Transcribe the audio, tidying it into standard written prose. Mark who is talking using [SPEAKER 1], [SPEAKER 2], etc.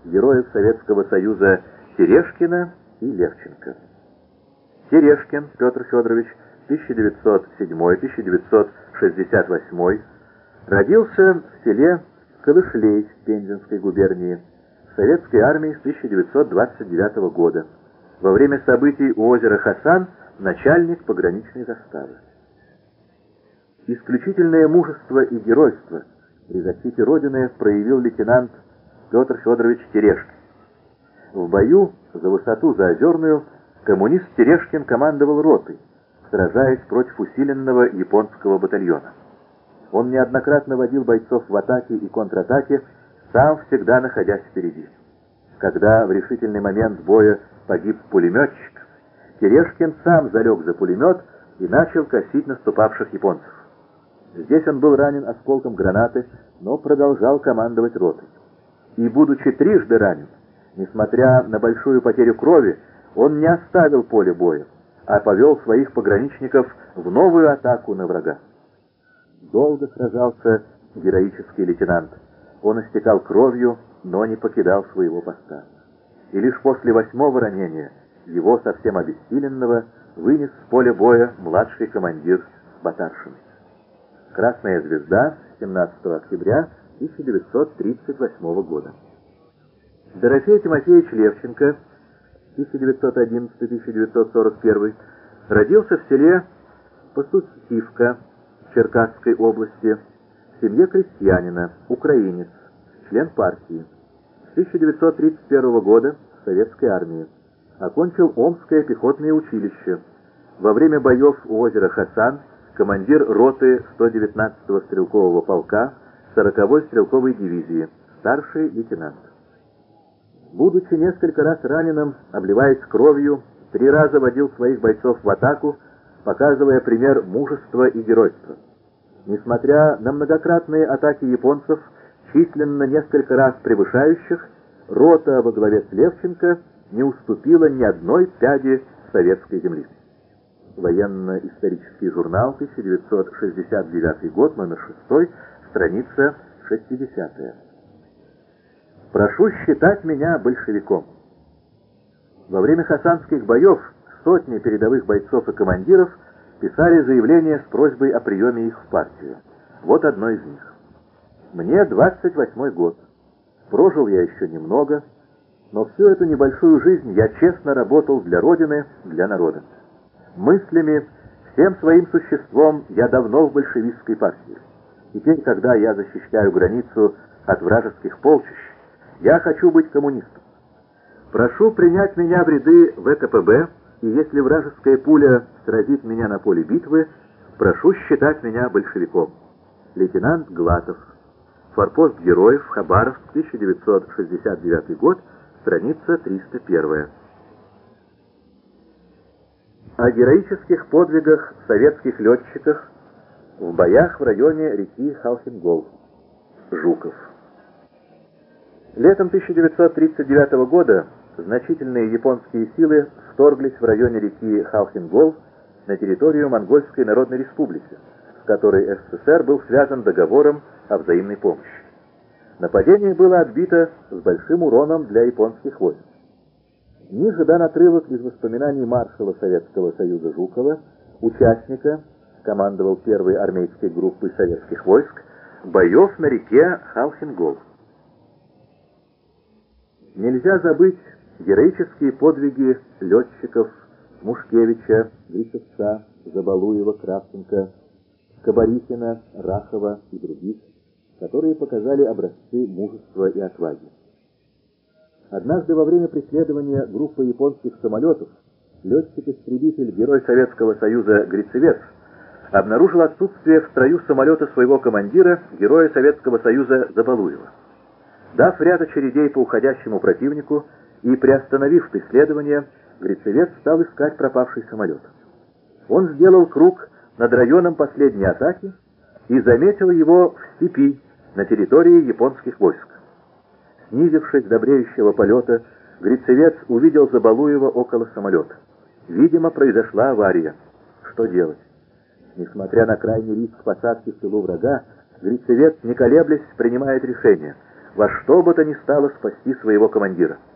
[SPEAKER 1] героев Советского Союза Терешкина и Левченко. Терешкин Петр Федорович, 1907-1968, родился в селе Калышлей Пензенской губернии в советской армии с 1929 года. Во время событий у озера Хасан начальник пограничной заставы. Исключительное мужество и геройство при защите Родины проявил лейтенант Петр Федорович Терешкин. В бою за высоту Заозерную коммунист Терешкин командовал ротой, сражаясь против усиленного японского батальона. Он неоднократно водил бойцов в атаке и контратаке, сам всегда находясь впереди. Когда в решительный момент боя погиб пулеметчик, Терешкин сам залег за пулемет и начал косить наступавших японцев. Здесь он был ранен осколком гранаты, но продолжал командовать ротой. И, будучи трижды ранен, несмотря на большую потерю крови, он не оставил поле боя, а повел своих пограничников в новую атаку на врага. Долго сражался героический лейтенант. Он истекал кровью, но не покидал своего поста. И лишь после 8-го ранения его, совсем обессиленного, вынес с поля боя младший командир Батаршин. Красная звезда, 17 октября 1938 года. Дорофей Тимофеевич Левченко, 1911-1941, родился в селе Пастухивка Черкасской области, в семье крестьянина, украинец, член партии. С 1931 года в советской армии. Окончил Омское пехотное училище. Во время боев у озера Хасан командир роты 119-го стрелкового полка 40-й стрелковой дивизии, старший лейтенант. Будучи несколько раз раненым, обливаясь кровью, 3 раза водил своих бойцов в атаку, показывая пример мужества и геройства. Несмотря на многократные атаки японцев, численно несколько раз превышающих, рота во главе с Левченко не уступила ни одной пяди советской земли. Военно-исторический журнал, 1969 год, номер 6, страница 60. «Прошу считать меня большевиком». Во время хасанских боев сотни передовых бойцов и командиров писали заявления с просьбой о приеме их в партию. Вот одно из них. «Мне 28 год. Прожил я еще немного, но всю эту небольшую жизнь я честно работал для Родины, для народа. Мыслями, всем своим существом я давно в большевистской партии. Теперь, когда я защищаю границу от вражеских полчищ, я хочу быть коммунистом. Прошу принять меня в ряды ВКПБ, и если вражеская пуля сразит меня на поле битвы, прошу считать меня большевиком. Лейтенант Глатов. Форпост Героев, Хабаровск, 1969 год, страница 301. О героических подвигах советских летчиков в боях в районе реки Халхин-Гол. Жуков. Летом 1939 года значительные японские силы вторглись в районе реки Халхин-Гол на территорию Монгольской Народной Республики, с которой СССР был связан договором о взаимной помощи. Нападение было отбито с большим уроном для японских войск. Ниже дан отрывок из воспоминаний маршала Советского Союза Жукова, участника, командовал первой армейской группой советских войск, боев на реке Халхин-Гол. Нельзя забыть героические подвиги летчиков Мушкевича, Гришевца, Забалуева, Кравченко, Кабарихина, Рахова и других, которые показали образцы мужества и отваги. Однажды во время преследования группы японских самолетов летчик-истребитель, герой Советского Союза Грицевец, обнаружил отсутствие в строю самолета своего командира, героя Советского Союза Забалуева. Дав ряд очередей по уходящему противнику и приостановив преследование, Грицевец стал искать пропавший самолет. Он сделал круг над районом последней атаки и заметил его в степи на территории японских войск. Снизившись до бреющего полета, Грицевец увидел Забалуева около самолета. Видимо, произошла авария. Что делать? Несмотря на крайний риск посадки в тылу врага, Грицевец, не колеблясь, принимает решение. во что бы то ни стало спасти своего командира.